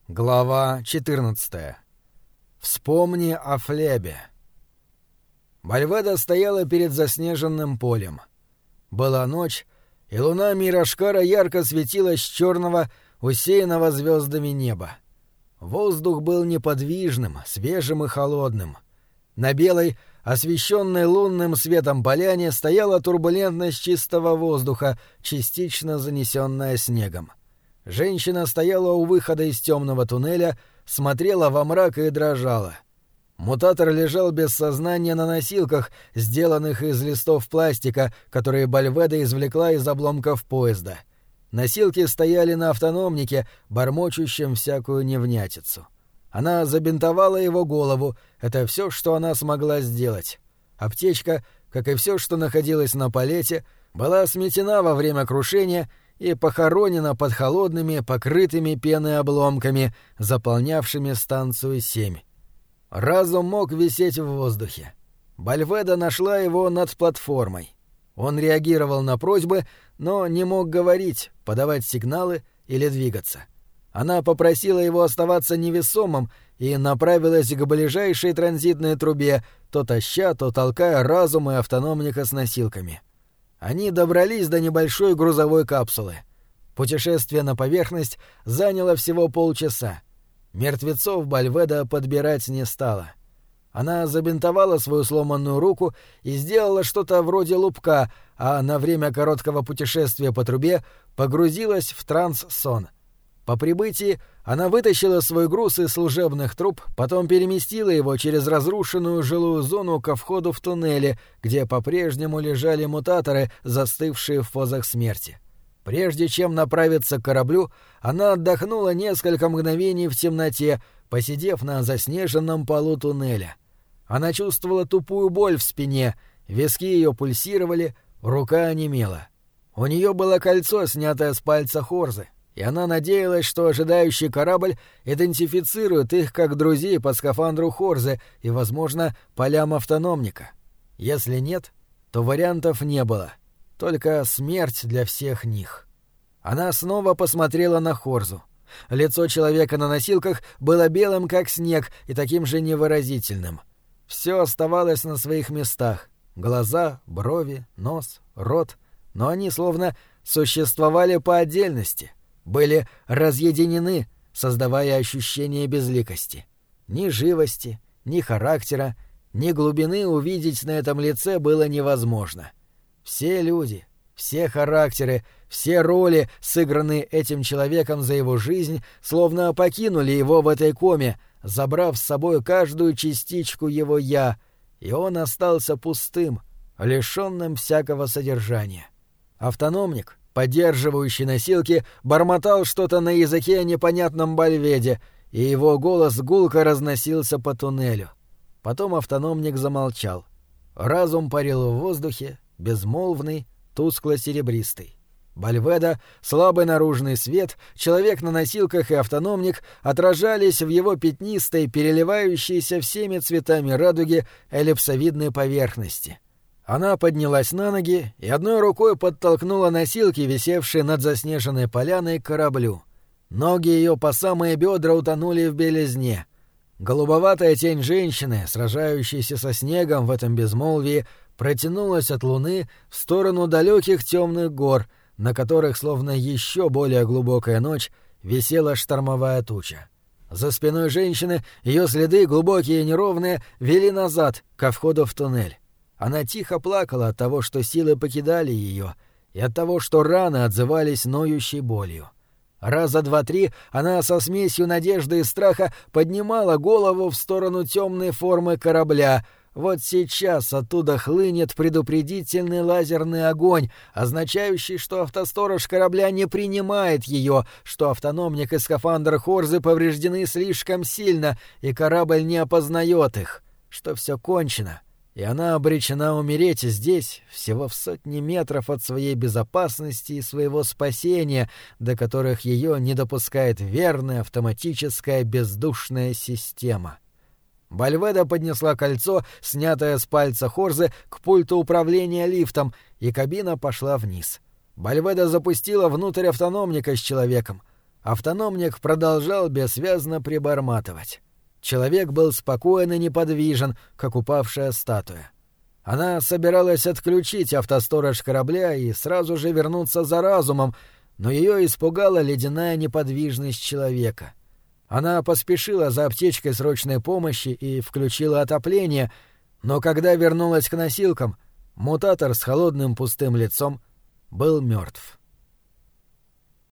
Глава 14. Вспомни о Флебе. Бальведа стояла перед заснеженным полем. Была ночь, и луна Мирошкара ярко светила с черного, усеянного звездами неба. Воздух был неподвижным, свежим и холодным. На белой, освещенной лунным светом поляне стояла турбулентность чистого воздуха, частично занесенная снегом. Женщина стояла у выхода из темного туннеля, смотрела во мрак и дрожала. Мутатор лежал без сознания на носилках, сделанных из листов пластика, которые Бальведа извлекла из обломков поезда. Носилки стояли на автономнике, бормочущем всякую невнятицу. Она забинтовала его голову, это все, что она смогла сделать. Аптечка, как и все, что находилось на палете, была сметена во время крушения и похоронена под холодными, покрытыми пеной обломками, заполнявшими станцию 7. Разум мог висеть в воздухе. Бальведа нашла его над платформой. Он реагировал на просьбы, но не мог говорить, подавать сигналы или двигаться. Она попросила его оставаться невесомым и направилась к ближайшей транзитной трубе, то таща, то толкая разум и автономника с носилками. Они добрались до небольшой грузовой капсулы. Путешествие на поверхность заняло всего полчаса. Мертвецов Бальведа подбирать не стала. Она забинтовала свою сломанную руку и сделала что-то вроде лупка, а на время короткого путешествия по трубе погрузилась в транс-сон. По прибытии она вытащила свой груз из служебных труб, потом переместила его через разрушенную жилую зону ко входу в туннели, где по-прежнему лежали мутаторы, застывшие в позах смерти. Прежде чем направиться к кораблю, она отдохнула несколько мгновений в темноте, посидев на заснеженном полу туннеля. Она чувствовала тупую боль в спине, виски ее пульсировали, рука онемела. У нее было кольцо, снятое с пальца Хорзы, и она надеялась, что ожидающий корабль идентифицирует их как друзей по скафандру Хорзы и, возможно, полям автономника. Если нет, то вариантов не было. Только смерть для всех них. Она снова посмотрела на Хорзу. Лицо человека на носилках было белым, как снег, и таким же невыразительным. Все оставалось на своих местах. Глаза, брови, нос, рот. Но они словно существовали по отдельности. Были разъединены, создавая ощущение безликости. Ни живости, ни характера, ни глубины увидеть на этом лице было невозможно. Все люди, все характеры, все роли, сыгранные этим человеком за его жизнь, словно покинули его в этой коме, забрав с собой каждую частичку его «я», и он остался пустым, лишённым всякого содержания. Автономник, поддерживающий носилки, бормотал что-то на языке непонятном Бальведе, и его голос гулко разносился по туннелю. Потом автономник замолчал. Разум парил в воздухе, безмолвный, тускло-серебристый. Бальведа, слабый наружный свет, человек на носилках и автономник отражались в его пятнистой, переливающейся всеми цветами радуги эллипсовидной поверхности. Она поднялась на ноги и одной рукой подтолкнула носилки, висевшие над заснеженной поляной, к кораблю. Ноги ее по самые бедра утонули в белизне. Голубоватая тень женщины, сражающейся со снегом в этом безмолвии, протянулась от луны в сторону далеких темных гор, на которых, словно еще более глубокая ночь, висела штормовая туча. За спиной женщины ее следы, глубокие и неровные, вели назад, ко входу в туннель. Она тихо плакала от того, что силы покидали ее, и от того, что раны отзывались ноющей болью. Раза два-три она со смесью надежды и страха поднимала голову в сторону темной формы корабля. Вот сейчас оттуда хлынет предупредительный лазерный огонь, означающий, что автосторож корабля не принимает ее, что автономник и скафандр Хорзы повреждены слишком сильно, и корабль не опознает их, что все кончено, и она обречена умереть здесь, всего в сотни метров от своей безопасности и своего спасения, до которых ее не допускает верная автоматическая бездушная система. Бальведа поднесла кольцо, снятое с пальца Хорзы, к пульту управления лифтом, и кабина пошла вниз. Бальведа запустила внутрь автономника с человеком. Автономник продолжал бессвязно приборматывать. Человек был спокоен и неподвижен, как упавшая статуя. Она собиралась отключить автосторож корабля и сразу же вернуться за разумом, но ее испугала ледяная неподвижность человека. Она поспешила за аптечкой срочной помощи и включила отопление, но когда вернулась к носилкам, мутатор с холодным пустым лицом был мертв.